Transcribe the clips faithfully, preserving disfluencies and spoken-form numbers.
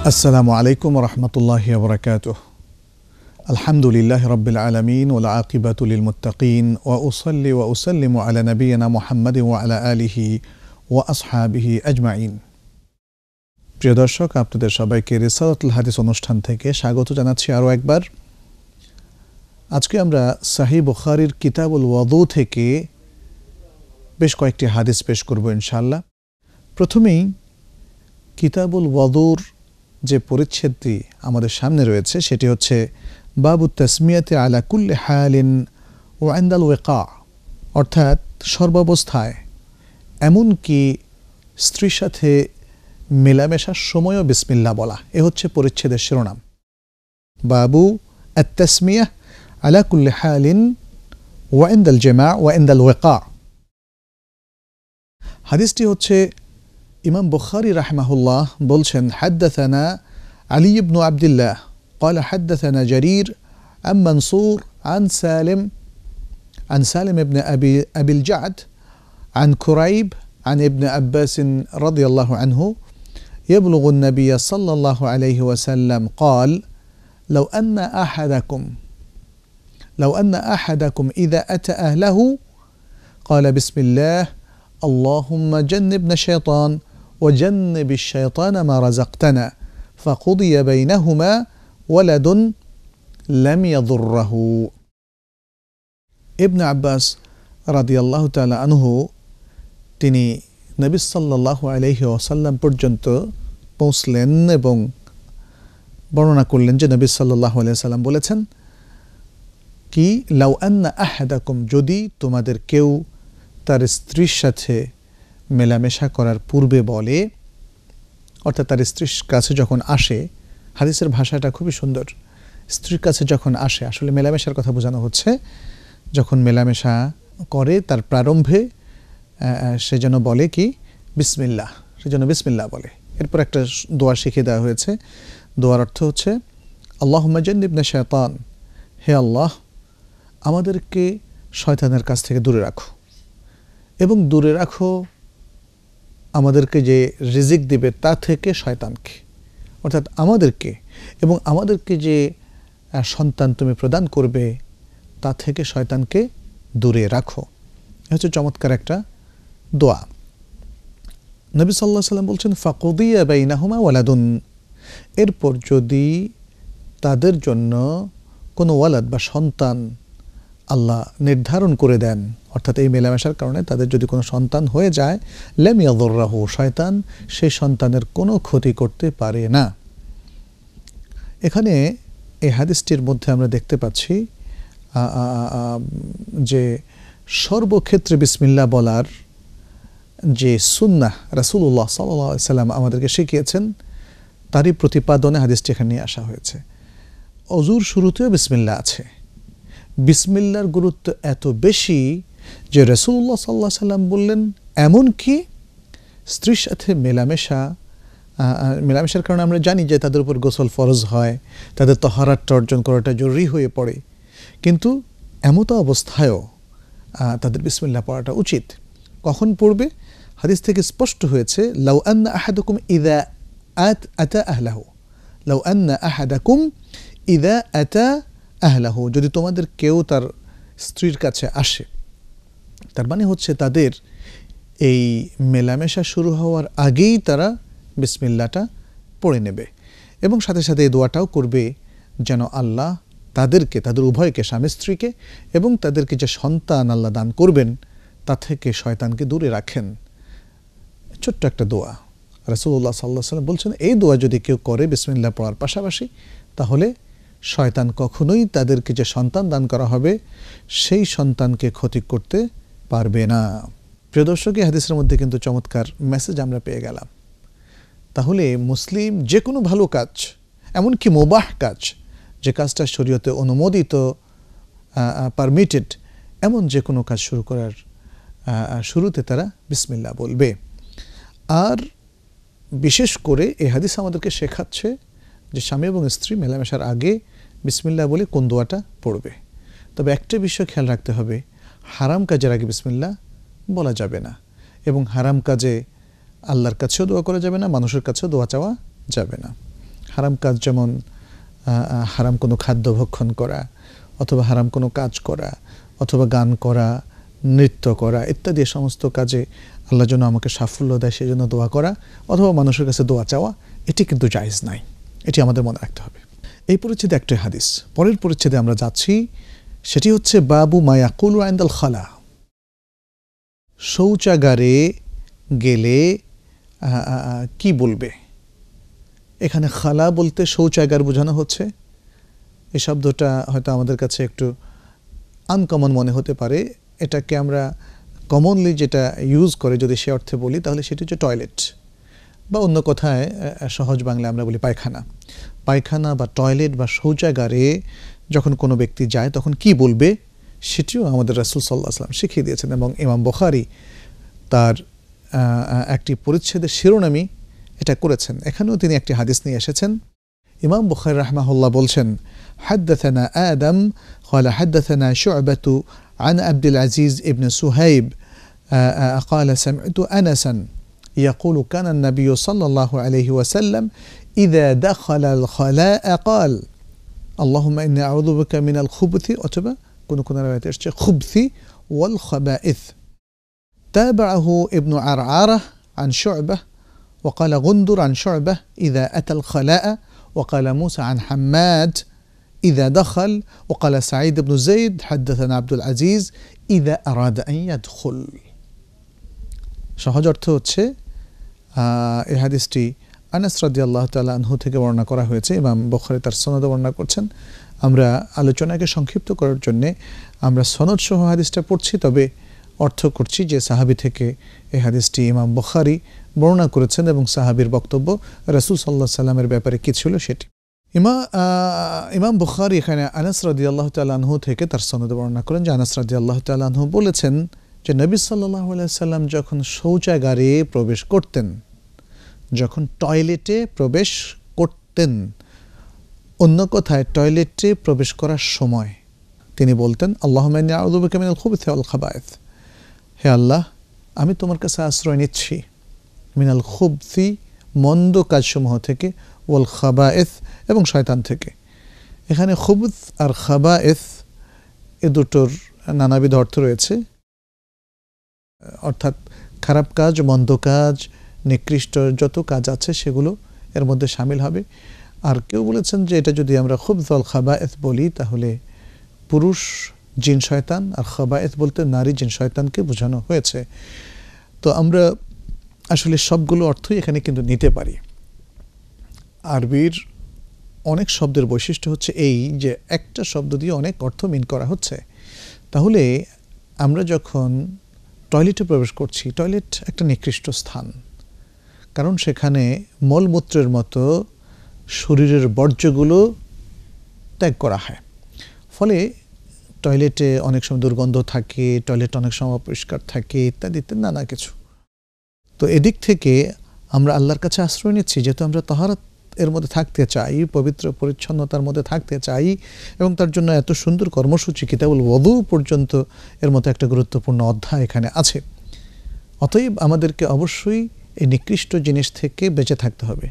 আসসালামু আলাইকুম ওয়া রাহমাতুল্লাহি ওয়া বারাকাতুহু। আলহামদুলিল্লাহি রাব্বিল আলামিন ওয়াল আকিবাতু লিল মুত্তাকিন ওয়া উসাল্লি ওয়া উসাল্লিমু আলা নাবিয়িনা মুহাম্মাদিন ওয়া আলা আলিহি ওয়া আসহাবিহি আজমাইন। প্রিয় দর্শক, আপনাদের সবাইকে রিসালাতুল হাদিস অনুষ্ঠান থেকে স্বাগত জানাচ্ছি আরও একবার। আজকে আমরা সহিহ বুখারীর কিতাবুল ওয়াদু থেকে বেশ কয়েকটি হাদিস পেশ করব ইনশাআল্লাহ। প্রথমেই কিতাবুল ওয়াদুর যে পরিচ্ছেদটি আমাদের সামনে রয়েছে সেটি হচ্ছে বাবু তাসমিয়াতে আলা কুল্লি হালিন ওয়া ইনদাল ওয়াকা, অর্থাৎ সর্বাবস্থায় এমনকি স্ত্রীর সাথে মেলামেশার সময়ও বিসমিল্লাহ বলা, এ হচ্ছে পরিচ্ছেদের শিরোনাম। বাবু আত তাসমিয়া আলা কুল্লি হালিন ওয়া ইনদাল জামা ওয়া ইনদাল ওয়াকা। হাদিসটি হচ্ছে ইমাম বুখারী রাহিমাহুল্লাহ বলছেন, হাদ্দাসানা আলী ইবনু আবদুল্লাহ قال حدثنا جرير عن منصور عن سالم عن سالم ابن أبي أبي الجعد عن كريب عن ابن عباس رضي الله عنه يبلغ النبي صلى الله عليه وسلم قال لو أن أحدكم لو أن أحدكم إذا أتى أهله قال بسم الله اللهم جنبنا الشيطان وجنب الشيطان ما رزقتنا فقضي بينهما ولد لم يضره। ইবনে আব্বাস রাদিয়াল্লাহু তাআলা আনহু তিনি নবী সাল্লাল্লাহু আলাইহি ওয়াসাল্লাম পর্যন্ত পৌঁছলেন এবং বর্ণনা করলেন যে নবী সাল্লাল্লাহু আলাইহি ওয়াসাল্লাম বলেছেন কি, লাউ আন্না আহাদাকুম, যদি তোমাদের কেউ তার স্ত্রীর সাথে মেলামেশা করার পূর্বে বলে, অর্থাৎ তার স্ত্রীর কাছে যখন আসে, হাদিসের ভাষাটা খুবই সুন্দর, স্ত্রীর কাছে যখন আসে, আসলে মেলামেশার কথা বোঝানো হচ্ছে যখন মেলামেশা করে তার প্রারম্ভে সে যেন বলে কি বিসমিল্লাহ, সে যেন বিসমিল্লাহ বলে। এরপর একটা দোয়া শিখিয়ে দেওয়া হয়েছে, দোয়ার অর্থ হচ্ছে আল্লাহুম্মা জান্নিবনা শায়তান, হে আল্লাহ আমাদেরকে শয়তানের কাছ থেকে দূরে রাখো এবং দূরে রাখো আমাদেরকে যে রিজিক দিবে তা থেকে শয়তানকে, অর্থাৎ আমাদেরকে এবং আমাদেরকে যে সন্তান তুমি প্রদান করবে তা থেকে শয়তানকে দূরে রাখো। এটা হচ্ছে চমৎকার একটা দোয়া। নবী সাল্লাল্লাহু আলাইহি ওয়াসাল্লাম বলছেন ফাকুদিয়া বাইনাহুমা ওয়ালাদুন, এরপর যদি তাদের জন্য কোনো ওয়ালাদ বা সন্তান আল্লাহ নির্ধারণ করে দেন, অর্থাৎ এই মেলামেশার কারণে তাদের যদি কোনো সন্তান হয়ে যায়, লাম ইয়াদুররাহু, শয়তান সেই সন্তানের কোনো ক্ষতি করতে পারে না। এখানে এই হাদিসটির মধ্যে আমরা দেখতে পাচ্ছি যে সর্বক্ষেত্রে বিসমিল্লাহ বলার যে সুন্নাহ রাসূলুল্লাহ সাল্লাল্লাহু আলাইহি ওয়াসাল্লাম আমাদেরকে শিখিয়েছেন, তারই প্রতিপাদনে হাদিসটি এখানে নিয়ে আসা হয়েছে। অজুর শুরুতেও বিসমিল্লাহ আছে। বিসমিল্লাহর গুরুত্ব এত বেশি যে রাসূলুল্লাহ সাল্লাল্লাহু আলাইহি ওয়াসাল্লাম বললেন এমনকি স্ত্রীর সাথে মেলামেশা মেলামেশার কারণে আমরা জানি যে তাদের উপর গোসল ফরজ হয়, তাদের তাহারাত অর্জন করাটা জরুরি হয়ে পড়ে, কিন্তু এমতো অবস্থায়ও তাদের বিসমিল্লাহ পড়াটা উচিত। কখন পড়বে? হাদিস থেকে স্পষ্ট হয়েছে, লাউ আন্না আহাদাকুম ইযা আতা আহলাহু, লাউ আন্না আহাদাকুম ইযা আতা আহলাহু, যদি তোমাদের কেউ তার স্ত্রীর কাছে আসে, তার মানে হচ্ছে তাদের এই মেলামেশা শুরু হওয়ার আগেই তারা বিসমিল্লাহটা পড়ে নেবে এবং সাথে সাথে এই দোয়াটাও করবে যেন আল্লাহ তাদেরকে, তাদের উভয়কে, স্বামী স্ত্রীকে এবং তাদেরকে যে সন্তান আল্লাহ দান করবেন তা থেকে শয়তানকে দূরে রাখেন। ছোট্ট একটা দোয়া। রাসূলুল্লাহ সাল্লাল্লাহু আলাইহি ওয়াসাল্লাম বলছেন এই দোয়া যদি কেউ করে বিসমিল্লাহ পড়ার পাশাপাশি, তাহলে শয়তান কখনোই তাদেরকে যে সন্তান দান করা হবে সেই সন্তানকে ক্ষতি করতে পারবে না। প্রিয় দর্শক, এই হাদিসের মধ্যে কিন্তু চমৎকার মেসেজ আমরা পেয়ে গেলাম। তাহলে মুসলিম যে কোনো ভালো কাজ, এমনকি মুবাহ কাজ, যে কাজটা শরীয়তে অনুমোদিত, পারমিটেড, এমন যে কোনো কাজ শুরু করার শুরুতে তারা বিসমিল্লাহ বলবে। আর বিশেষ করে এই হাদিস আমাদেরকে শেখাচ্ছে যে স্বামী এবং স্ত্রী মেলামেশার আগে বিসমিল্লাহ বলে কোন দোয়াটা পড়বে। তবে একটা বিষয় খেয়াল রাখতে হবে, হারাম কাজের আগে বিসমিল্লাহ বলা যাবে না এবং হারাম কাজে আল্লাহর কাছেও দোয়া করা যাবে না, মানুষের কাছেও দোয়া চাওয়া যাবে না। হারাম কাজ, যেমন হারাম কোনো খাদ্য ভক্ষণ করা, অথবা হারাম কোনো কাজ করা, অথবা গান করা, নৃত্য করা ইত্যাদি সমস্ত কাজে আল্লাহ যেন আমাকে সাফল্য দেয় সেজন্য দোয়া করা, অথবা মানুষের কাছে দোয়া চাওয়া, এটি কিন্তু জায়েজ নাই। এটি আমাদের মনে রাখতে হবে। এই পরিচ্ছেদে একটি হাদিস। পরের পরিচ্ছেদে আমরা যাচ্ছি, সেটি হচ্ছে বাবু মায়াকুল আইন্দাল খালা। শৌচাগারে গেলে কি বলবে। এখানে খালা বলতে শৌচাগার বোঝানো হচ্ছে। এই শব্দটা হয়তো আমাদের কাছে একটু আনকমন মনে হতে পারে। এটাকে আমরা কমনলি যেটা ইউজ করে যদি সে অর্থে বলি, তাহলে সেটি হচ্ছে টয়লেট, বা অন্য কথায় সহজ বাংলায় আমরা বলি পায়খানা। পায়খানা বা টয়লেট বা শৌচাগারে যখন কোনো ব্যক্তি যায় তখন কি বলবে, সেটিও আমাদের রাসূল সাল্লাল্লাহু আলাইহি ওয়াসাল্লাম শিখিয়ে দিয়েছেন। এবং ইমাম বুখারী তার একটি পরিচ্ছেদের শিরোনামই এটা করেছেন। এখানেও তিনি একটি হাদিস নিয়ে এসেছেন। ইমাম বুখারী রাহমাহুল্লাহ বলছেন, হাদ্দাথানা আদম ক্বালা হাদ্দাথানা শু'বাতু আন আব্দুল আজিজ ইবনে সুহাইব ক্বালা সামি'তু আনাসান يقول كان النبي صلى الله عليه وسلم إذا دخل الخلاء قال اللهم إني أعوذ بك من الخبث أتبع كنا كنا رواية خبث والخبائث. تابعه ابن عرعارة عن شعبة وقال غندر عن شعبة إذا أتى الخلاء، وقال موسى عن حماد إذا دخل، وقال سعيد بن زيد حدثنا عبد العزيز إذا أراد أن يدخل. সহজ অর্থ হচ্ছে এই হাদিসটি আনাস রাদিয়াল্লাহু তাআলা আনহু থেকে বর্ণনা করা হয়েছে। ইমাম বুখারী তার সনদে বর্ণনা করছেন। আমরা আলোচনাকে সংক্ষিপ্ত করার জন্য আমরা সনদ সহ হাদিসটা পড়ছি, তবে অর্থ করছি যে সাহাবী থেকে এই হাদিসটি ইমাম বুখারী বর্ণনা করেছেন এবং সাহাবীর বক্তব্য রাসূল সাল্লাল্লাহু আলাইহি সাল্লামের ব্যাপারে কি ছিল সেটি। ইমা ইমাম বুখারী এখানে আনাস রাদিয়াল্লাহু তাআলা আনহু থেকে তার সনদে বর্ণনা করেন যে আনাস রাদিয়াল্লাহু তাআলা আনহু বলেছেন যে নবী সাল্লাল্লাহু আলাইহি সাল্লাম যখন শৌচাগারে প্রবেশ করতেন, যখন টয়লেটে প্রবেশ করতেন, অন্য কথায় টয়লেটে প্রবেশ করার সময় তিনি বলতেন, আল্লাহুম্মা ইন্নী আউযু বিকা মিনাল খুবুথি ওয়াল খাবায়েথ, হে আল্লাহ আমি তোমার কাছে আশ্রয় নিচ্ছি মিনাল খুবথি মন্দ কাজসমূহ থেকে, ওয়াল খাবায়েথ এবং শয়তান থেকে। এখানে খুবুথ আর খাবায়েথ এ দুটোর নানাবিধ অর্থ রয়েছে, অর্থাৎ খারাপ কাজ, মন্দ কাজ, নিকৃষ্ট যত কাজ আছে সেগুলো এর মধ্যে শামিল হবে। আর কেউ বলেছেন যে এটা যদি আমরা খুবথ ওয়াল খাবায়েথ বলি তাহলে পুরুষ জিন শয়তান, আর খাবায়েথ বলতে নারী জিন শয়তানকে বোঝানো হয়েছে। তো আমরা আসলে সবগুলো অর্থই এখানে কিন্তু নিতে পারি। আরবির অনেক শব্দের বৈশিষ্ট্য হচ্ছে এই যে একটা শব্দ দিয়ে অনেক অর্থ মিন করা হচ্ছে। তাহলে আমরা যখন টয়লেটে প্রবেশ করছি, টয়লেট একটা নিকৃষ্ট স্থান, কারণ সেখানে মলমূত্রের মতো শরীরের বর্জ্যগুলো ত্যাগ করা হয়। ফলে টয়লেটে অনেক সময় দুর্গন্ধ থাকে, টয়লেট অনেক সময় অপরিষ্কার থাকে ইত্যাদি ইত্যাদি নানা কিছু। তো এদিক থেকে আমরা আল্লাহর কাছে আশ্রয় নিচ্ছি, যেহেতু আমরা তাহারাত এর মধ্যে থাকতে চাই, পবিত্র পরিচ্ছন্নতার মধ্যে থাকতে চাই, এবং তার জন্য এত সুন্দর কর্মসূচি কিতাবুল ওযু পর্যন্ত এর মতো একটা গুরুত্বপূর্ণ অধ্যায় এখানে আছে। অতএব আমাদেরকে অবশ্যই এই নিকৃষ্ট জিনিস থেকে বেঁচে থাকতে হবে।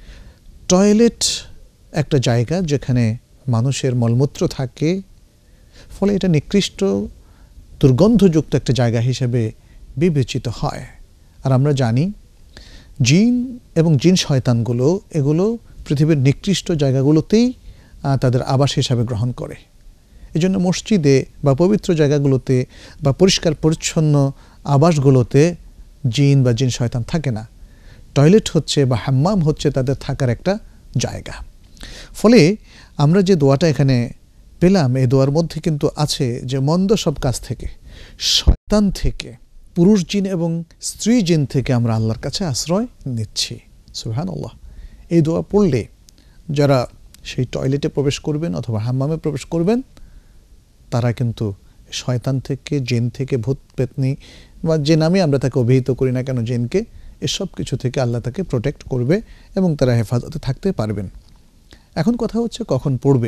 টয়লেট একটা জায়গা যেখানে মানুষের মলমূত্র থাকে, ফলে এটা নিকৃষ্ট দুর্গন্ধযুক্ত একটা জায়গা হিসেবে বিবেচিত হয়। আর আমরা জানি জিন এবং জিন শয়তানগুলো এগুলো পৃথিবীর নিকৃষ্ট জায়গাগুলোতেই তাদের আবাস হিসাবে গ্রহণ করে। এজন্য মসজিদে বা পবিত্র জায়গাগুলোতে বা পরিষ্কার পরিচ্ছন্ন আবাসগুলোতে জিন বা জিন শয়তান থাকে না। টয়লেট হচ্ছে বা হাম্মাম হচ্ছে তাদের থাকার একটা জায়গা। ফলে আমরা যে দোয়াটা এখানে পেলাম, এই দোয়ার মধ্যে কিন্তু আছে যে মন্দ সব কাজ থেকে, শয়তান থেকে, পুরুষ জিন এবং স্ত্রী জিন থেকে আমরা আল্লাহর কাছে আশ্রয় নিচ্ছি। সুবহানাল্লাহ। এই দোয়া পড়লে যারা সেই টয়লেটে প্রবেশ করবেন অথবা হাম্মামে প্রবেশ করবেন, তারা কিন্তু শয়তান থেকে, জিন থেকে, ভূত পেতনি বা যে নামে আমরা তাকে অভিহিত করি না কেন জিনকে, এসব কিছু থেকে আল্লাহ তাকে প্রোটেক্ট করবে এবং তারা হেফাজতে থাকতে পারবেন। এখন কথা হচ্ছে কখন পড়বে।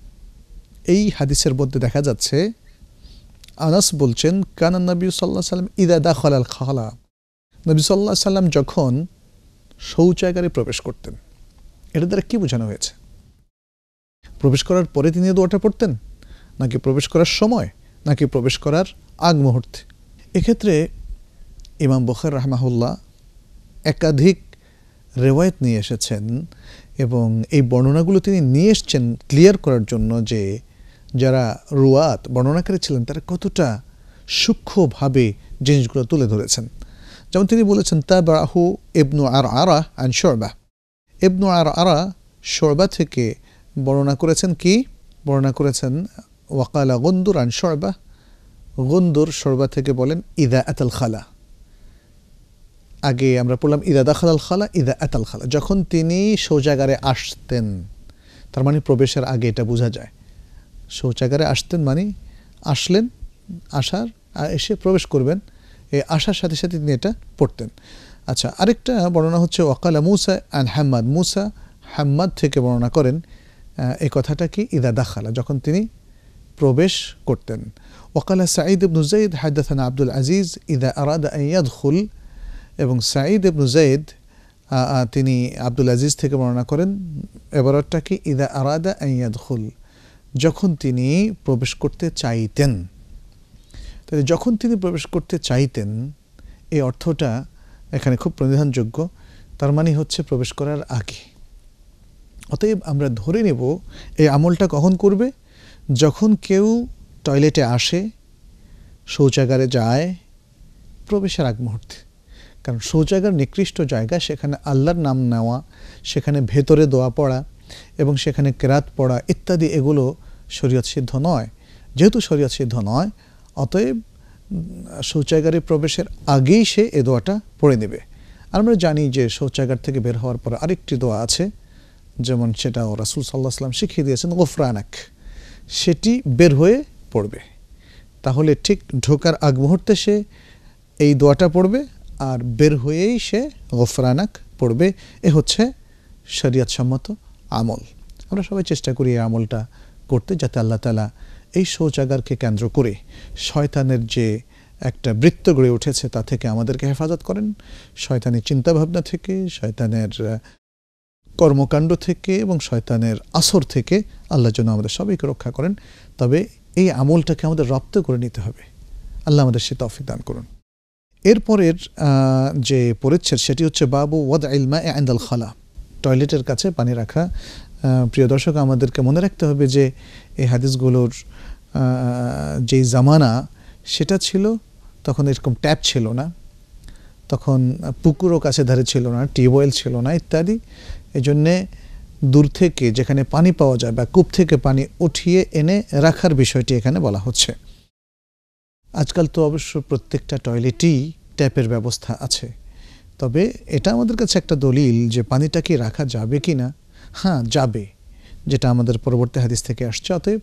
এই হাদিসের মধ্যে দেখা যাচ্ছে আনাস বলছেন, কানা নবী সাল্লাল্লাহু আলাইহি সাল্লাম ইদা দাখালাল খালা, নবী সাল্লাল্লাহু আলাইহি সাল্লাম যখন শৌচাগারে প্রবেশ করতেন। এটা দ্বারা কি বোঝানো হয়েছে? প্রবেশ করার পরে তিনি দোয়াটা পড়তেন, নাকি প্রবেশ করার সময়, নাকি প্রবেশ করার আগ মুহূর্তে? এক্ষেত্রে ইমাম বুখারী রাহমাহুল্লাহ একাধিক রেওয়ায়েত নিয়ে এসেছেন এবং এই বর্ণনাগুলো তিনি নিয়ে এসছেন ক্লিয়ার করার জন্য যে যারা রুয়াত বর্ণনাকারী ছিলেন তারা কতটা সূক্ষ্মভাবে জিনিসগুলো তুলে ধরেছেন। যেমন তিনি বলেছেন তাবাহু ইবনু আরআরা আন শু'বা, ইবনু আরআরা শু'বা থেকে বর্ণনা করেছেন কি? বর্ণনা করেছেন ওয়াকালা গুনদুর আন শু'বা, গুনদুর শু'বা থেকে বলেন ইযা আতাল খালা, আগে আমরা পড়লাম ইদা দাখালাল খালা ইদা আতাল খালা, যখন তিনি শৌচাগারে আসতেন, তার মানে প্রবেশের আগে এটা বোঝা যায়। শৌচাগারে আসতেন মানে আসলেন, আসার এসে প্রবেশ করবেন, এই আসার সাথে সাথে তিনি এটা পড়তেন। আচ্ছা, আরেকটা বর্ণনা হচ্ছে ওয়াকালা মুসা আন হাম্মাদ, মুসা হাম্মাদ থেকে বর্ণনা করেন এই কথাটা কি ইদা দাখালা, যখন তিনি প্রবেশ করতেন। ওয়াকালা সাঈদ ইবনু যায়েদ হাদাথানা আব্দুল আজিজ ইদা আরাদা আন ইয়াদখুল, এবং সাঈদ ইবনু যায়েদ তিনি আব্দুল আজিজ থেকে বর্ণনা করেন এবারটা কি ইদা আরাদা আন ইয়াদখুল, যখন তিনি প্রবেশ করতে চাইতেন। তাহলে যখন তিনি প্রবেশ করতে চাইতেন এই অর্থটা এখানে খুব প্রণিধানযোগ্য, তার মানে হচ্ছে প্রবেশ করার আগে। অতএব আমরা ধরে নেব এই আমলটা কখন করবে? যখন কেউ টয়লেটে আসে, শৌচাগারে যায়, প্রবেশের আগ মুহূর্তে। কারণ শৌচাগার নিকৃষ্ট জায়গা, সেখানে আল্লাহর নাম নেওয়া, সেখানে ভেতরে দোয়া পড়া এবং সেখানে কেরাত পড়া ইত্যাদি এগুলো শরীয়ত সিদ্ধ নয়। যেহেতু শরীয়ত সিদ্ধ নয়, অতএব শৌচাগারে প্রবেশের আগেই সে এ দোয়াটা পড়ে নেবে। আমরা জানি যে শৌচাগার থেকে বের হওয়ার পর আরেকটি দোয়া আছে, যেমন সেটা রাসূল সাল্লাল্লাহু আলাইহি ওয়াসাল্লাম শিখিয়ে দিয়েছেন গুফরানাক, সেটি বের হয়ে পড়বে। তাহলে ঠিক ঢোকার আগ মুহূর্তে সে এই দোয়াটা পড়বে আর বের হয়েই সে গুফরানাক পড়বে। এ হচ্ছে শরীয়ত সম্মত আমল। আমরা সবাই চেষ্টা করি এই আমলটা করতে, যাতে আল্লাহ তাআলা এই শৌচাগারকে কেন্দ্র করে শয়তানের যে একটা বৃত্ত গড়ে উঠেছে তা থেকে আমাদেরকে হেফাজত করেন, শয়তানের চিন্তাভাবনা থেকে, শয়তানের কর্মকাণ্ড থেকে এবং শয়তানের আসর থেকে আল্লাহ যেন আমাদের সবাইকে রক্ষা করেন। তবে এই আমলটাকে আমাদের রপ্ত করে নিতে হবে। আল্লাহ আমাদের সে তৌফিক দান করুন। এরপরের যে পরিচ্ছেদ সেটি হচ্ছে বাবু ওয়াদইল মা'i ইনদাল খালা, টয়লেটের কাছে পানি রাখা। প্রিয় দর্শক, আমাদেরকে মনে রাখতে হবে যে এই হাদিসগুলোর যেই জামানা সেটা ছিল, তখন এরকম ট্যাপ ছিল না, তখন পুকুরও কাছে ধারে ছিল না, টিউবওয়েল ছিল না ইত্যাদি। এই জন্যে দূর থেকে যেখানে পানি পাওয়া যায় বা কূপ থেকে পানি উঠিয়ে এনে রাখার বিষয়টি এখানে বলা হচ্ছে। আজকাল তো অবশ্য প্রত্যেকটা টয়লেটেই ট্যাপের ব্যবস্থা আছে, তবে এটা আমাদের কাছে একটা দলিল যে পানিটা কি রাখা যাবে কি না। হ্যাঁ, যাবে, যেটা আমাদের পরবর্তী হাদিস থেকে আসছে। অতএব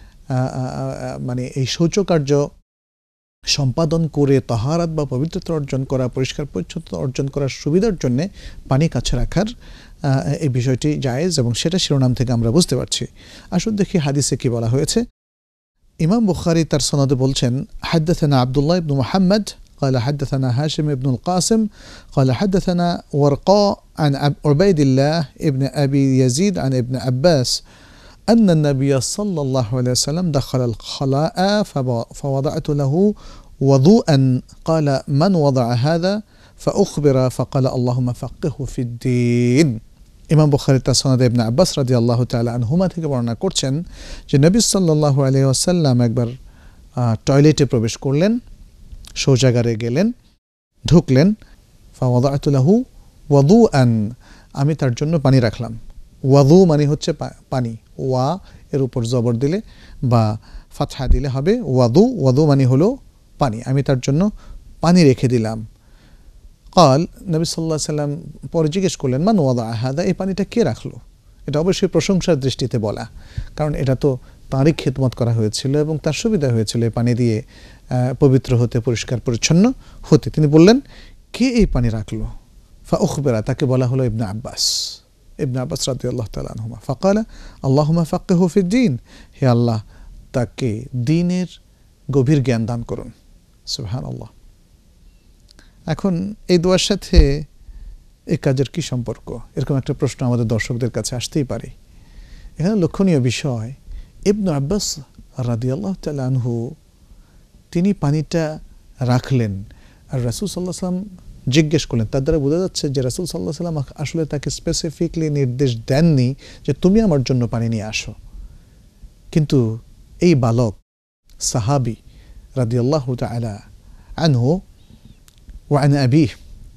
মানে এই শৌচকার্য সম্পাদন করে তাহারাত বা পবিত্রতা অর্জন করা, পরিষ্কার পরিচ্ছন্নতা অর্জন করার সুবিধার জন্য পানি কাছে রাখার এই বিষয়টি জায়েজ, এবং সেটা শিরোনাম থেকে আমরা বুঝতে পারছি। আসুন দেখি হাদিসে কি বলা হয়েছে। ইমাম বুখারী তার সনদে বলছেন, হাদাথানা আব্দুল্লাহ ইবনু মুহাম্মদ قال حدثنا هاشم بن القاسم قال حدثنا ورقاء عن عبيد الله ابن أبي يزيد عن ابن عباس أن النبي صلى الله عليه وسلم دخل الخلاء فوضعت له وضوءا قال من وضع هذا فأخبر فقال اللهم فقهه في الدين। ইমাম বুখারী তার সনদে ইবনে আব্বাস রাদিয়াল্লাহু তাআলা আনহুমা থেকে বর্ণনা করছেন যে নবী সাল্লাল্লাহু আলাইহি ওয়াসাল্লাম একবার টয়লেটে প্রবেশ করলেন, শৌচাগারে গেলেন, ঢুকলেন। ফাওয়াদাতু লাহু ওয়াদুআন, আমি তার জন্য পানি রাখলাম। ওয়াদু মানে হচ্ছে পানি, ওয়া এর উপর জবর দিলে বা ফাতহা দিলে হবে ওয়াদু, ওয়াদু মানে হলো পানি, আমি তার জন্য পানি রেখে দিলাম। কাল, নবী সাল্লাল্লাহু আলাইহি ওয়াসাল্লাম পরে জিজ্ঞেস করলেন মান ওয়াদা হাদা, এই পানিটা কে রাখলো? এটা অবশ্যই প্রশংসার দৃষ্টিতে বলা, কারণ এটা তো তাঁরই খেদমত করা হয়েছিল এবং তার সুবিধা হয়েছিল এই পানি দিয়ে পবিত্র হতে, পরিষ্কার পরিচ্ছন্ন হতে। তিনি বললেন কে এই পানি রাখলো? ফা উখবিরা, তাকে বলা হলো ইবনে আব্বাস, ইবনে আব্বাস রাদিয়াল্লাহু তাআলা আনহুমা। ফাকালা আল্লাহুম্মা ফাক্কিহু ফিদ-দীন, হে আল্লাহ তাকে দ্বীনের গভীর জ্ঞান দান করুন। সুবহানাল্লাহ। এখন এই দোয়ার সাথে এই কাজের কি সম্পর্ক, এরকম একটা প্রশ্ন আমাদের দর্শকদের কাছে আসতেই পারে। এখানে লক্ষণীয় বিষয়, ইবনে আব্বাস রাদিয়াল্লাহু তাআলা আনহু তিনি পানিটা রাখলেন, আর রাসূল সাল্লাল্লাহু আলাইহি ওয়াসাল্লাম জিজ্ঞেস করলেন। তার দ্বারা বোঝা যাচ্ছে যে রাসূল সাল্লাল্লাহু আলাইহি ওয়াসাল্লাম আসলে তাকে স্পেসিফিকলি নির্দেশ দেননি যে তুমি আমার জন্য পানি নিয়ে আসো, কিন্তু এই বালক সাহাবী রাদিয়াল্লাহু তাআলা আনহু ওয়া আন আবিহ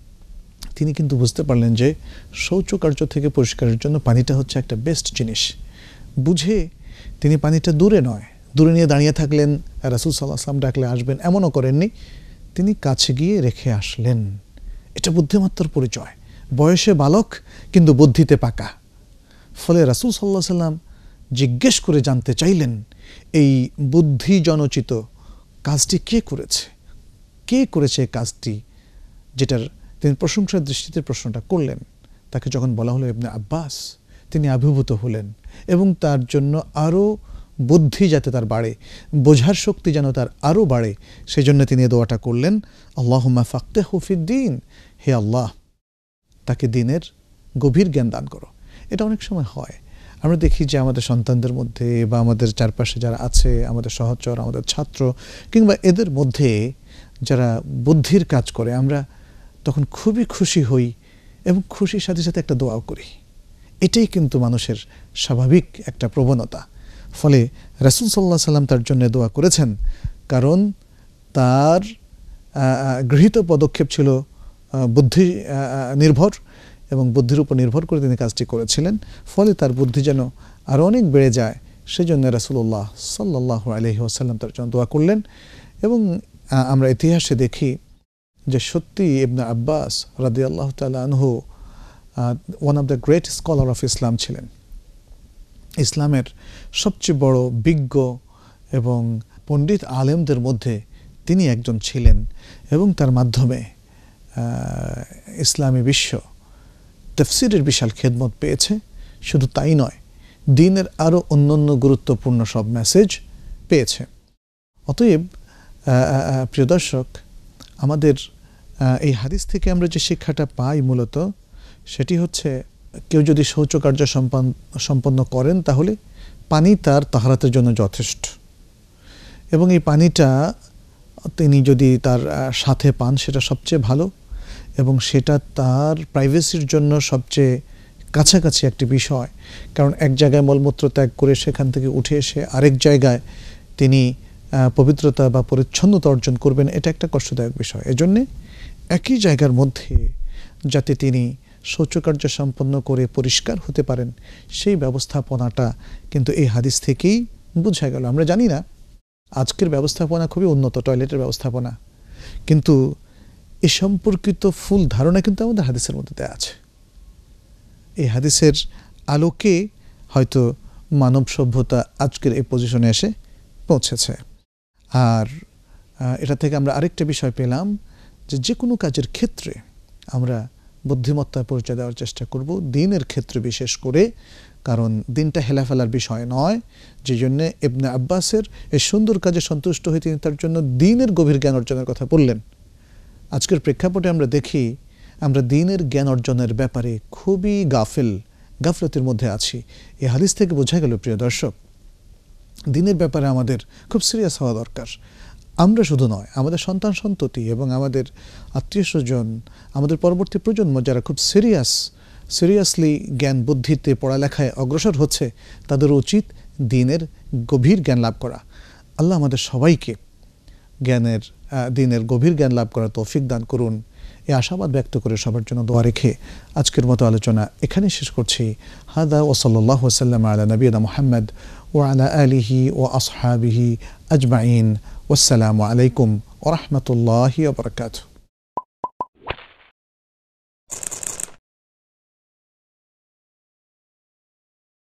তিনি কিন্তু বুঝতে পারলেন যে শৌচকার্য থেকে পরিষ্কারের জন্য পানিটা হচ্ছে একটা বেস্ট জিনিস। বুঝে তিনি পানিটা দূরে নয়, দূরে নিয়ে দাঁড়িয়ে থাকলেন, রাসূল সাল্লাল্লাহু আলাইহি ওয়াসাল্লাম ডাকলে আসবেন এমনও করেননি, তিনি কাছে গিয়ে রেখে আসলেন। এটা বুদ্ধিমত্তার পরিচয়। বয়সে বালক কিন্তু বুদ্ধিতে পাকা। ফলে রাসূল সাল্লাল্লাহু আলাইহি ওয়াসাল্লাম জিজ্ঞেস করে জানতে চাইলেন এই বুদ্ধিজনচিত কাজটি কে করেছে, কে করেছে কাজটি, যেটার তিনি প্রশংসার দৃষ্টিতে প্রশ্নটা করলেন। তাকে যখন বলা হলো ইবনে আব্বাস, তিনি আবির্ভূত হলেন এবং তার জন্য আরও বুদ্ধি যাতে তার বাড়ে, বোঝার শক্তি যেন তার আরও বাড়ে, সেই জন্য তিনি দোয়াটা করলেন, আল্লাহুম্মা ফাক্কিহহু ফিদ্দীন, হে আল্লাহ তাকে দ্বীনের গভীর জ্ঞান দান করো। এটা অনেক সময় হয়, আমরা দেখি যে আমাদের সন্তানদের মধ্যে বা আমাদের চারপাশে যারা আছে, আমাদের সহচর, আমাদের ছাত্র কিংবা এদের মধ্যে যারা বুদ্ধির কাজ করে, আমরা তখন খুবই খুশি হই এবং খুশির সাথে সাথে একটা দোয়াও করি। এটাই কিন্তু মানুষের স্বাভাবিক একটা প্রবণতা। ফলে রাসূল সাল্লাল্লাহু আলাইহি ওয়াসাল্লাম তার জন্য দোয়া করেছেন, কারণ তার গৃহীত পদক্ষেপ ছিল বুদ্ধি নির্ভর এবং বুদ্ধির উপর নির্ভর করে তিনি কাজটি করেছিলেন। ফলে তার বুদ্ধি যেন আরও অনেক বেড়ে যায়, সেজন্য রাসূলুল্লাহ সাল্লাল্লাহু আলাইহি ওয়াসাল্লাম তার জন্য দোয়া করলেন। এবং আমরা ইতিহাসে দেখি যে সত্যি ইবনে আব্বাস রাদিয়াল্লাহু তাআলা আনহু one of the great scholar of Islam ছিলেন। ইসলামের সবচেয়ে বড় বিজ্ঞ এবং পণ্ডিত আলেমদের মধ্যে তিনি একজন ছিলেন এবং তার মাধ্যমে ইসলামী বিশ্ব তাফসীরের বিশাল খেদমত পেয়েছে। শুধু তাই নয়, দ্বীনের আরও অন্যান্য গুরুত্বপূর্ণ সব মেসেজ পেয়েছে। অতএব প্রিয় দর্শক, আমাদের এই হাদিস থেকে আমরা যে শিক্ষাটা পাই মূলত সেটি হচ্ছে, কেউ যদি শৌচকার্য সম্পন্ন করেন তাহলে পানি তার তাহারাতের জন্য যথেষ্ট, এবং এই পানিটা তিনি যদি তার সাথে পান সেটা সবচেয়ে ভালো, এবং সেটা তার প্রাইভেসির জন্য সবচেয়ে কাছাকাছি একটি বিষয়। কারণ এক জায়গায় মলমূত্র ত্যাগ করে সেখান থেকে উঠে এসে আরেক জায়গায় তিনি পবিত্রতা বা পরিচ্ছন্নতা অর্জন করবেন, এটা একটা কষ্টদায়ক বিষয়। এজন্যে একই জায়গার মধ্যে যাতে তিনি শৌচকার্য সম্পন্ন করে পরিষ্কার হতে পারেন, সেই ব্যবস্থাপনাটা কিন্তু এই হাদিস থেকেই বোঝা গেল। আমরা জানি না আজকের ব্যবস্থাপনা খুবই উন্নত, টয়লেটের ব্যবস্থাপনা, কিন্তু এ সম্পর্কিত ফুল ধারণা কিন্তু আমাদের হাদিসের মধ্যে দেয়া আছে। এই হাদিসের আলোকে হয়তো মানব সভ্যতা আজকের এই পজিশনে এসে পৌঁছেছে। আর এটা থেকে আমরা আরেকটা বিষয় পেলাম যে যে কোনো কাজের ক্ষেত্রে আমরা বুদ্ধিমত্তার পরিচয় দেওয়ার চেষ্টা করব, দ্বীনের ক্ষেত্রে বিশেষ করে, কারণ দিনটা হেলাফেলার বিষয় নয়। যে জন্যে ইবনে আব্বাসের এই সুন্দর কাজে সন্তুষ্ট হয়ে তিনি তার জন্য দ্বীনের গভীর জ্ঞান অর্জনের কথা বললেন। আজকের প্রেক্ষাপটে আমরা দেখি আমরা দ্বীনের জ্ঞান অর্জনের ব্যাপারে খুবই গাফিল, গাফলতির মধ্যে আছি। এই হাদিস থেকে বোঝা গেল প্রিয় দর্শক, দ্বীনের ব্যাপারে আমাদের খুব সিরিয়াস হওয়া দরকার। আমরা শুধু নয়, আমাদের সন্তান সন্ততি এবং আমাদের আত্মীয় স্বজন, আমাদের পরবর্তী প্রজন্ম যারা খুব সিরিয়াস সিরিয়াসলি জ্ঞান বুদ্ধিতে পড়ালেখায় অগ্রসর হচ্ছে, তাদের উচিত দ্বীনের গভীর জ্ঞান লাভ করা। আল্লাহ আমাদের সবাইকে জ্ঞানের দ্বীনের গভীর জ্ঞান লাভ করার তৌফিক দান করুন, এই আশাবাদ ব্যক্ত করে সবার জন্য দোয়া রেখে আজকের মতো আলোচনা এখানে শেষ করছি। হাদা ওয়া সাল্লাল্লাহু ওয়াসাল্লাম আলা নবিয়িনা মুহাম্মদ ওয়া আলা আলিহি ওয়া আসহাবিহি আজমাইন। ওয়াসসালামু আলাইকুম ওয়া রাহমাতুল্লাহি ওয়া বারাকাতুহু।